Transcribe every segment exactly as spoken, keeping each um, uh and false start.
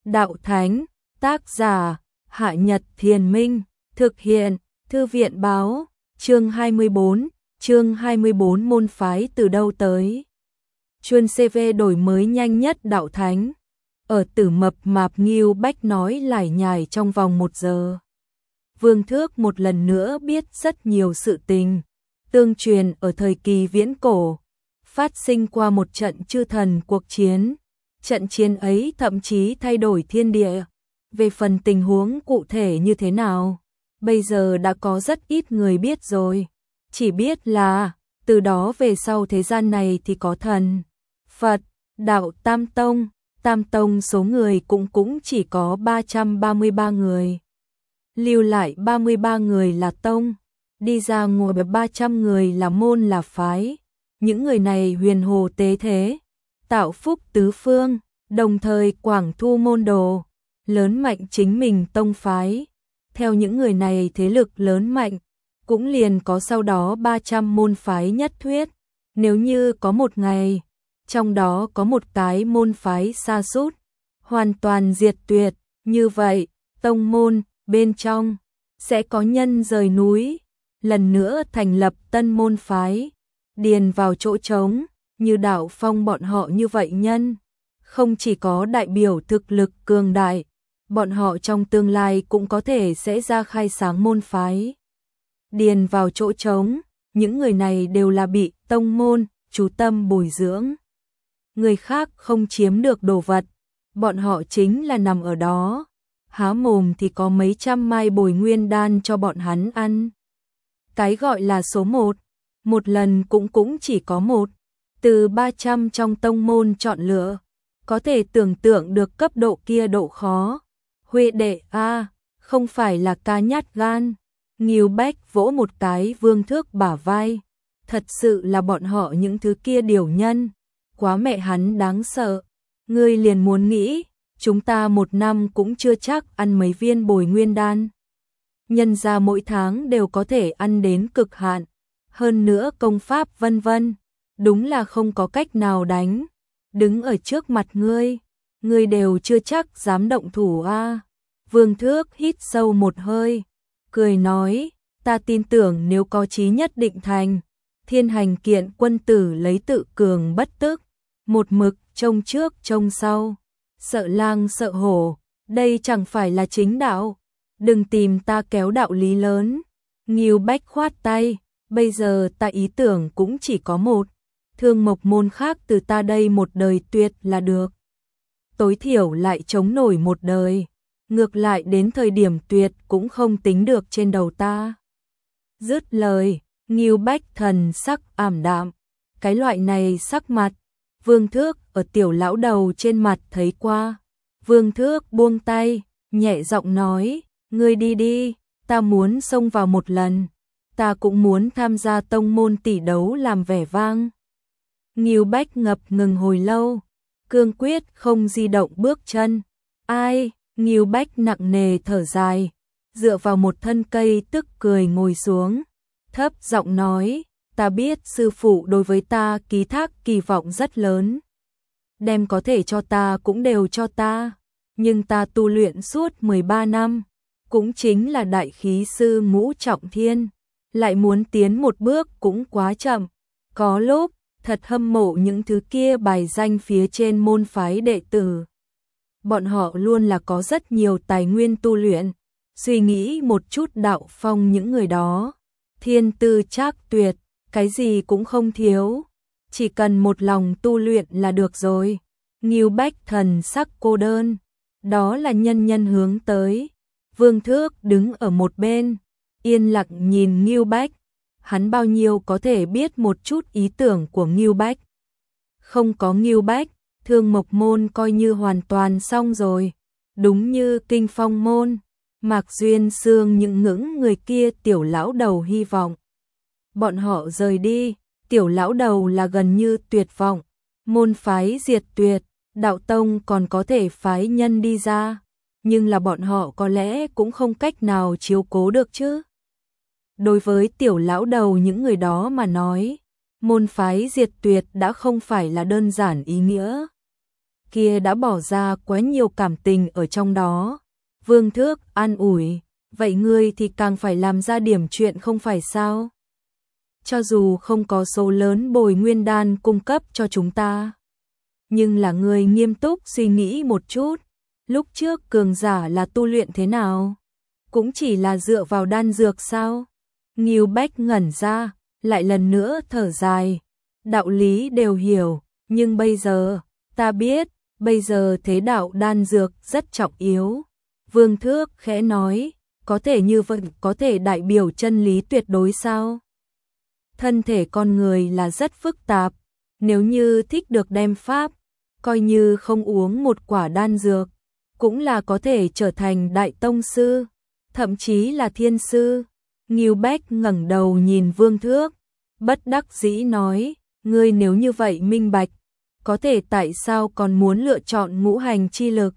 đạo thánh, tác giả, Hạ Nhật Thiền Minh, thực hiện, Thư viện báo, chương hai mươi bốn, chương hai mươi bốn môn phái từ đâu tới. Chuyên xê vê đổi mới nhanh nhất đạo thánh. Ở Tử Mập Mạp Ngưu Bách nói lải nhải trong vòng một giờ. Vương Thước một lần nữa biết rất nhiều sự tình, tương truyền ở thời kỳ viễn cổ, phát sinh qua một trận chư thần cuộc chiến. Trận chiến ấy thậm chí thay đổi thiên địa. Về phần tình huống cụ thể như thế nào, bây giờ đã có rất ít người biết rồi. Chỉ biết là, từ đó về sau thế gian này thì có thần, Phật, đạo Tam Tông. Tam Tông số người cũng cũng chỉ có ba trăm ba mươi ba người. Lưu lại ba mươi ba người là tông, đi ra ngoài ba trăm người là môn là phái. Những người này huyền hồ tế thế, tạo phúc tứ phương, đồng thời quảng thu môn đồ, lớn mạnh chính mình tông phái. Theo những người này thế lực lớn mạnh, cũng liền có sau đó ba trăm môn phái nhất thuyết. Nếu như có một ngày, trong đó có một cái môn phái sa sút, hoàn toàn diệt tuyệt, như vậy, tông môn, bên trong, sẽ có nhân rời núi, lần nữa thành lập tân môn phái, điền vào chỗ trống, như Đạo Phong bọn họ như vậy nhân. Không chỉ có đại biểu thực lực cường đại, bọn họ trong tương lai cũng có thể sẽ ra khai sáng môn phái. Điền vào chỗ trống, những người này đều là bị tông môn, chú tâm bồi dưỡng. Người khác không chiếm được đồ vật, bọn họ chính là nằm ở đó. Há mồm thì có mấy trăm mai bồi nguyên đan cho bọn hắn ăn. Cái gọi là số một, một lần cũng cũng chỉ có một, từ ba trăm trong tông môn chọn lựa. Có thể tưởng tượng được cấp độ kia độ khó. Huệ đệ a, không phải là ca nhát gan. Ngưu Bách vỗ một cái Vương Thước bả vai. Thật sự là bọn họ những thứ kia điều nhân. Quá mẹ hắn đáng sợ. Ngươi liền muốn nghĩ, chúng ta một năm cũng chưa chắc ăn mấy viên bồi nguyên đan. Nhân ra mỗi tháng đều có thể ăn đến cực hạn. Hơn nữa công pháp vân vân. Đúng là không có cách nào đánh. Đứng ở trước mặt ngươi, ngươi đều chưa chắc dám động thủ a. Vương Thước hít sâu một hơi, cười nói, ta tin tưởng nếu có chí nhất định thành, thiên hành kiện quân tử lấy tự cường bất tức, một mực trông trước trông sau, sợ lang sợ hổ, đây chẳng phải là chính đạo, đừng tìm ta kéo đạo lý lớn. Ngưu Bách khoát tay, bây giờ ta ý tưởng cũng chỉ có một. Thương mộc môn khác từ ta đây một đời tuyệt là được. Tối thiểu lại chống nổi một đời. Ngược lại đến thời điểm tuyệt cũng không tính được trên đầu ta. Dứt lời, Ngưu Bách thần sắc ảm đạm. Cái loại này sắc mặt, Vương Thước ở tiểu lão đầu trên mặt thấy qua. Vương Thước buông tay, nhẹ giọng nói, ngươi đi đi, ta muốn xông vào một lần. Ta cũng muốn tham gia tông môn tỷ đấu làm vẻ vang. Ngưu Bách ngập ngừng hồi lâu, cương quyết không di động bước chân. Ai? Ngưu Bách nặng nề thở dài, dựa vào một thân cây tức cười ngồi xuống, thấp giọng nói, ta biết sư phụ đối với ta ký thác kỳ vọng rất lớn. Đem có thể cho ta cũng đều cho ta, nhưng ta tu luyện suốt mười ba năm, cũng chính là đại khí sư ngũ trọng thiên, lại muốn tiến một bước cũng quá chậm. Có lúc thật hâm mộ những thứ kia bài danh phía trên môn phái đệ tử. Bọn họ luôn là có rất nhiều tài nguyên tu luyện. Suy nghĩ một chút Đạo Phong những người đó. Thiên tư trác tuyệt, cái gì cũng không thiếu. Chỉ cần một lòng tu luyện là được rồi. Ngưu Bách thần sắc cô đơn. Đó là nhân nhân hướng tới. Vương Thước đứng ở một bên, yên lặng nhìn Ngưu Bách. Hắn bao nhiêu có thể biết một chút ý tưởng của Ngưu Bách. Không có Ngưu Bách, Thương Mộc môn coi như hoàn toàn xong rồi. Đúng như Kinh Phong môn, Mạc Duyên Sương những ngưỡng người kia tiểu lão đầu hy vọng. Bọn họ rời đi, tiểu lão đầu là gần như tuyệt vọng. Môn phái diệt tuyệt, đạo tông còn có thể phái nhân đi ra. Nhưng là bọn họ có lẽ cũng không cách nào chiếu cố được chứ. Đối với tiểu lão đầu những người đó mà nói, môn phái diệt tuyệt đã không phải là đơn giản ý nghĩa. kia đã bỏ ra quá nhiều cảm tình ở trong đó. Vương Thước an ủi, vậy ngươi thì càng phải làm ra điểm chuyện không phải sao? Cho dù không có số lớn bồi nguyên đan cung cấp cho chúng ta, nhưng là ngươi nghiêm túc suy nghĩ một chút, lúc trước cường giả là tu luyện thế nào? Cũng chỉ là dựa vào đan dược sao? Ngưu Bách ngẩn ra, lại lần nữa thở dài, đạo lý đều hiểu, nhưng bây giờ, ta biết, bây giờ thế đạo đan dược rất trọng yếu. Vương Thước khẽ nói, có thể như vậy có thể đại biểu chân lý tuyệt đối sao? Thân thể con người là rất phức tạp, nếu như thích được đem pháp, coi như không uống một quả đan dược, cũng là có thể trở thành đại tông sư, thậm chí là thiên sư. Ngưu Bách ngẩng đầu nhìn Vương Thước, bất đắc dĩ nói, ngươi nếu như vậy minh bạch, có thể tại sao còn muốn lựa chọn ngũ hành chi lực?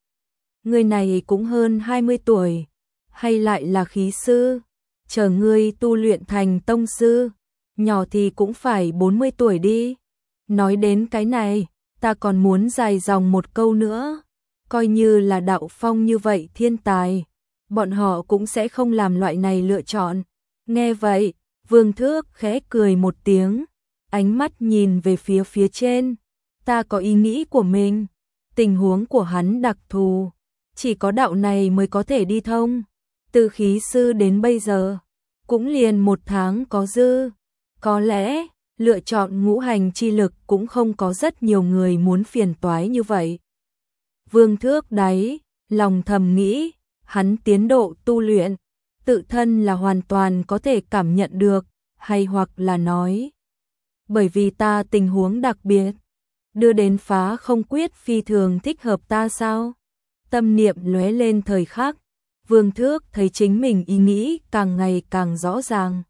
Ngươi này cũng hơn hai mươi tuổi, hay lại là khí sư, chờ ngươi tu luyện thành tông sư, nhỏ thì cũng phải bốn mươi tuổi đi. Nói đến cái này, ta còn muốn dài dòng một câu nữa, coi như là Đạo Phong như vậy thiên tài, bọn họ cũng sẽ không làm loại này lựa chọn. Nghe vậy, Vương Thước khẽ cười một tiếng, ánh mắt nhìn về phía phía trên, ta có ý nghĩ của mình, tình huống của hắn đặc thù, chỉ có đạo này mới có thể đi thông, từ khí sư đến bây giờ, cũng liền một tháng có dư, có lẽ, lựa chọn ngũ hành chi lực cũng không có rất nhiều người muốn phiền toái như vậy. Vương Thước đáy, lòng thầm nghĩ, hắn tiến độ tu luyện, tự thân là hoàn toàn có thể cảm nhận được, hay hoặc là nói, bởi vì ta tình huống đặc biệt, đưa đến phá không quyết phi thường thích hợp ta sao? Tâm niệm lóe lên thời khắc, Vương Thước thấy chính mình ý nghĩ càng ngày càng rõ ràng.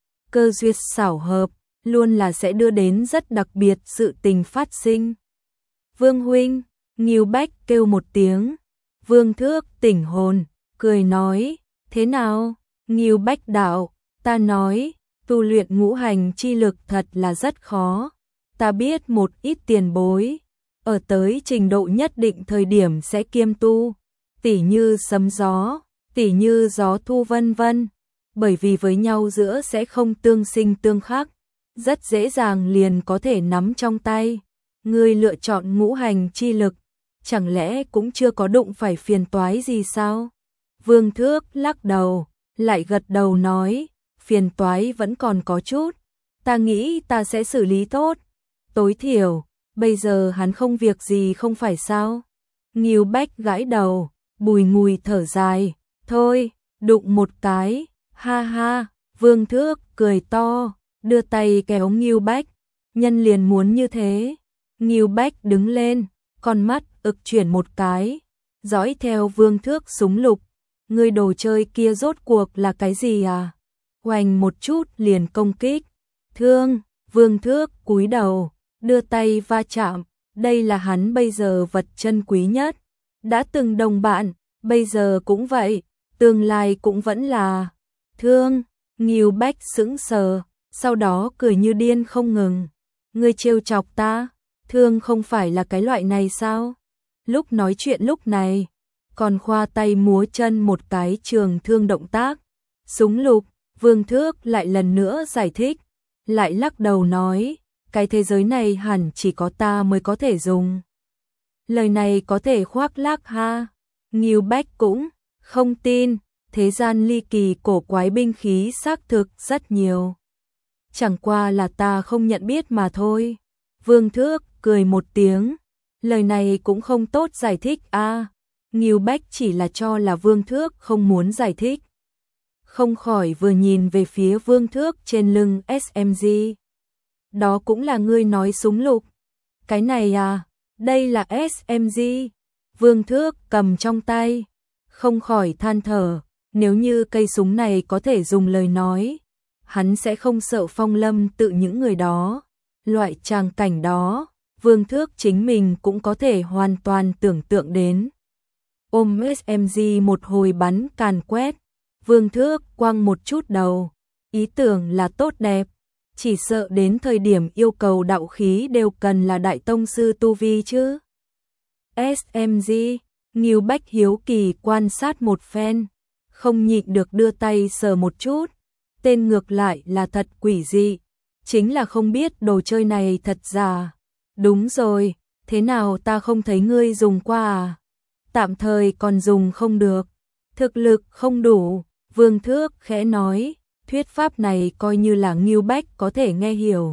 Cơ duyên xảo hợp, luôn là sẽ đưa đến rất đặc biệt sự tình phát sinh. Vương huynh, Ngưu Bách kêu một tiếng, Vương Thước tỉnh hồn, cười nói, thế nào? Ngưu Bách đạo, ta nói, tu luyện ngũ hành chi lực thật là rất khó. Ta biết một ít tiền bối, ở tới trình độ nhất định thời điểm sẽ kiêm tu, tỉ như sấm gió, tỉ như gió thu vân vân, bởi vì với nhau giữa sẽ không tương sinh tương khắc, rất dễ dàng liền có thể nắm trong tay. Ngươi lựa chọn ngũ hành chi lực, chẳng lẽ cũng chưa có đụng phải phiền toái gì sao? Vương Thước lắc đầu, lại gật đầu nói, phiền toái vẫn còn có chút, ta nghĩ ta sẽ xử lý tốt, tối thiểu, bây giờ hắn không việc gì không phải sao? Ngưu Bách gãi đầu, bùi ngùi thở dài, thôi, đụng một cái, ha ha. Vương Thước cười to, đưa tay kéo Ngưu Bách, nhân liền muốn như thế. Ngưu Bách đứng lên, con mắt ực chuyển một cái, dõi theo Vương Thước súng lục, ngươi đồ chơi kia rốt cuộc là cái gì à? Hoành một chút liền công kích, thương. Vương Thước cúi đầu, đưa tay va chạm, đây là hắn bây giờ vật chân quý nhất, đã từng đồng bạn, bây giờ cũng vậy, tương lai cũng vẫn là. Thương. Ngưu Bách sững sờ, sau đó cười như điên không ngừng, ngươi trêu chọc ta, thương không phải là cái loại này sao? Lúc nói chuyện lúc này, còn khoa tay múa chân một cái trường thương động tác, súng lục. Vương Thước lại lần nữa giải thích, lại lắc đầu nói, cái thế giới này hẳn chỉ có ta mới có thể dùng. Lời này có thể khoác lác ha? Ngưu Bách cũng không tin, thế gian ly kỳ cổ quái binh khí xác thực rất nhiều. Chẳng qua là ta không nhận biết mà thôi. Vương Thước cười một tiếng, lời này cũng không tốt giải thích a. Ngưu Bách chỉ là cho là Vương Thước không muốn giải thích. Không khỏi vừa nhìn về phía Vương Thước trên lưng ét em giê. Đó cũng là ngươi nói súng lục. Cái này à, đây là ét em giê. Vương Thước cầm trong tay, không khỏi than thở, nếu như cây súng này có thể dùng lời nói, hắn sẽ không sợ phong lâm tự những người đó. Loại tràng cảnh đó, Vương Thước chính mình cũng có thể hoàn toàn tưởng tượng đến. Ôm ét em giê một hồi bắn càn quét, Vương Thước quăng một chút đầu, ý tưởng là tốt đẹp, chỉ sợ đến thời điểm yêu cầu đạo khí đều cần là đại tông sư tu vi chứ. ét em giê, Ngưu Bách hiếu kỳ quan sát một phen, không nhịn được đưa tay sờ một chút, tên ngược lại là thật quỷ dị, chính là không biết đồ chơi này thật giả. Đúng rồi, thế nào ta không thấy ngươi dùng qua à? Tạm thời còn dùng không được, thực lực không đủ, Vương Thước khẽ nói, thuyết pháp này coi như là Ngưu Bách có thể nghe hiểu.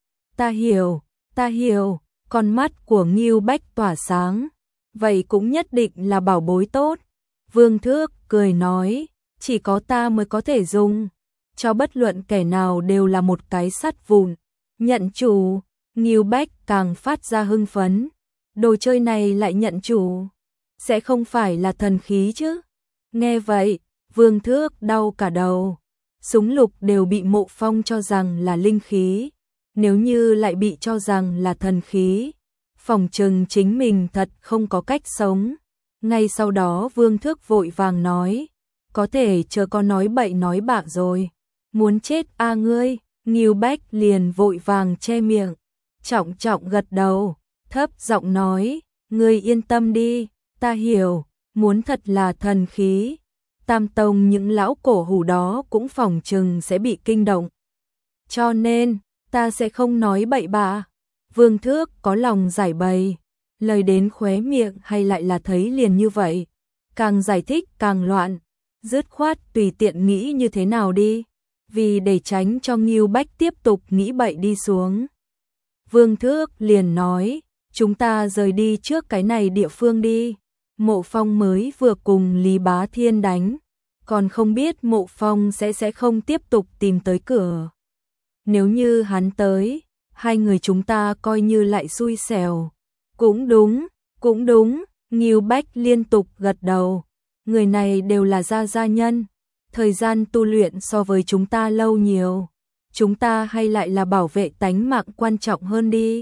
Ta hiểu, ta hiểu, con mắt của Ngưu Bách tỏa sáng, vậy cũng nhất định là bảo bối tốt. Vương Thước cười nói, chỉ có ta mới có thể dùng, cho bất luận kẻ nào đều là một cái sắt vụn. Nhận chủ, Ngưu Bách càng phát ra hưng phấn, đồ chơi này lại nhận chủ, sẽ không phải là thần khí chứ? Nghe vậy, Vương Thước đau cả đầu, súng lục đều bị Mộ Phong cho rằng là linh khí, nếu như lại bị cho rằng là thần khí, phỏng chừng chính mình thật không có cách sống. Ngay sau đó Vương Thước vội vàng nói, có thể chờ con nói bậy nói bạ rồi, muốn chết a à ngươi. Ngưu Bách liền vội vàng che miệng, trọng trọng gật đầu, thấp giọng nói, ngươi yên tâm đi, ta hiểu, muốn thật là thần khí, Tam Tông những lão cổ hủ đó cũng phỏng chừng sẽ bị kinh động. Cho nên, ta sẽ không nói bậy bạ. Vương Thước có lòng giải bày, lời đến khóe miệng hay lại là thấy liền như vậy, càng giải thích càng loạn, dứt khoát tùy tiện nghĩ như thế nào đi, vì để tránh cho Ngưu Bách tiếp tục nghĩ bậy đi xuống. Vương Thước liền nói, chúng ta rời đi trước cái này địa phương đi, Mộ Phong mới vừa cùng Lý Bá Thiên đánh, còn không biết Mộ Phong sẽ sẽ không tiếp tục tìm tới cửa. Nếu như hắn tới, hai người chúng ta coi như lại xui xẻo. Cũng đúng, cũng đúng, Ngưu Bách liên tục gật đầu, người này đều là gia gia nhân, thời gian tu luyện so với chúng ta lâu nhiều, chúng ta hay lại là bảo vệ tánh mạng quan trọng hơn đi.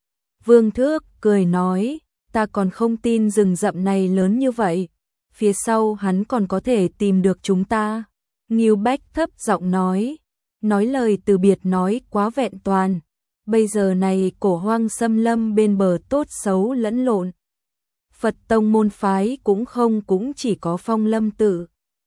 Vương Thước cười nói, ta còn không tin rừng rậm này lớn như vậy, phía sau hắn còn có thể tìm được chúng ta. Ngưu Bách thấp giọng nói, nói lời từ biệt nói quá vẹn toàn, bây giờ này cổ hoang xâm lâm bên bờ tốt xấu lẫn lộn. Phật tông môn phái cũng không cũng chỉ có Phong Lâm Tự,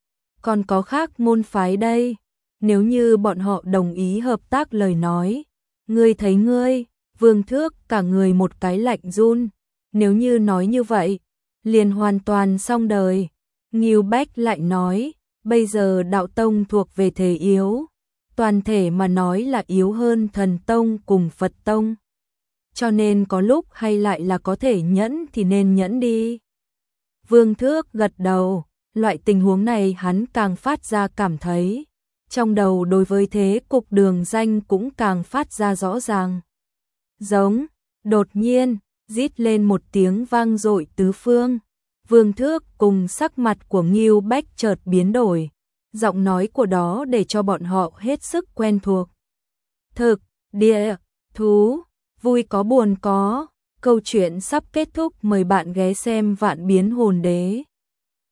còn có khác môn phái đây, nếu như bọn họ đồng ý hợp tác lời nói, ngươi thấy ngươi. Vương Thước cả người một cái lạnh run, nếu như nói như vậy, liền hoàn toàn xong đời. Ngưu Bách lại nói, bây giờ đạo tông thuộc về thể yếu, toàn thể mà nói là yếu hơn thần tông cùng Phật tông, cho nên có lúc hay lại là có thể nhẫn thì nên nhẫn đi. Vương Thước gật đầu, loại tình huống này hắn càng phát ra cảm thấy, trong đầu đối với thế cục đường danh cũng càng phát ra rõ ràng. Giống, đột nhiên, rít lên một tiếng vang dội tứ phương. Vương Thước cùng sắc mặt của Ngưu Bách chợt biến đổi, giọng nói của đó để cho bọn họ hết sức quen thuộc. Thực, địa, thú, vui có buồn có, câu chuyện sắp kết thúc, mời bạn ghé xem Vạn Biến Hồn Đế.